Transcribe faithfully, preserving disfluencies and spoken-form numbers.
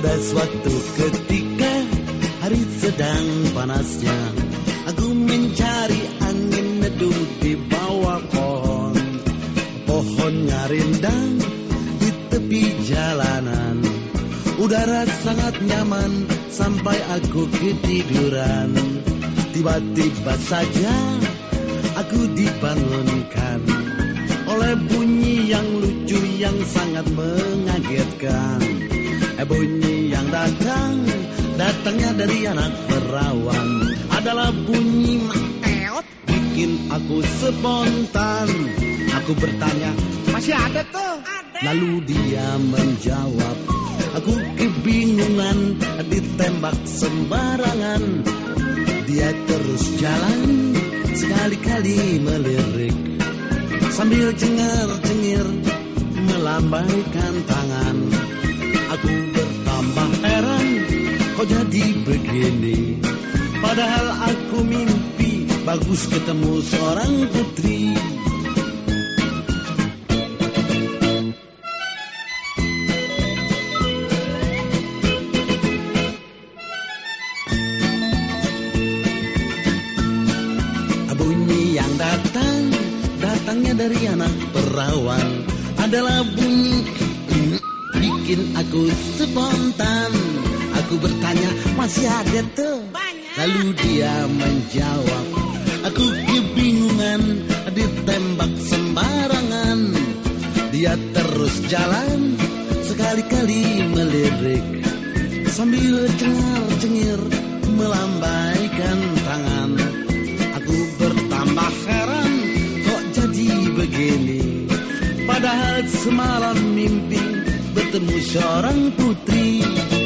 Pada suatu ketika hari sedang panasnya, aku mencari angin neduh di bawah pohon. Pohonnya rindang di tepi jalanan. Udara sangat nyaman sampai aku ketiduran. Tiba-tiba saja aku dibangunkan oleh bunyi yang lucu yang sangat mengagetkan. Eh, bunyi yang datang, datangnya dari anak perawan. Adalah bunyi meteot, bikin aku spontan. Aku bertanya, masih ada tuh? Ada. Lalu dia menjawab, aku kebingungan, ditembak sembarangan. Dia terus jalan, sekali-kali melirik, sambil cengar-cengir melambaikan tangan. Aku bertambah heran, kok jadi begini? Padahal aku mimpi bagus ketemu seorang putri. Bunyi yang datang, datangnya dari anak perawan. Adalah bunyi bikin aku spontan. Aku bertanya, masih ada tuh? Banyak. Lalu dia menjawab, aku kebingungan, ditembak sembarangan. Dia terus jalan, sekali-kali melirik, sambil cengar-cengir melambaikan tangan. Aku bertambah heran, kok jadi begini? Padahal semalam mimpi bertemu seorang putri.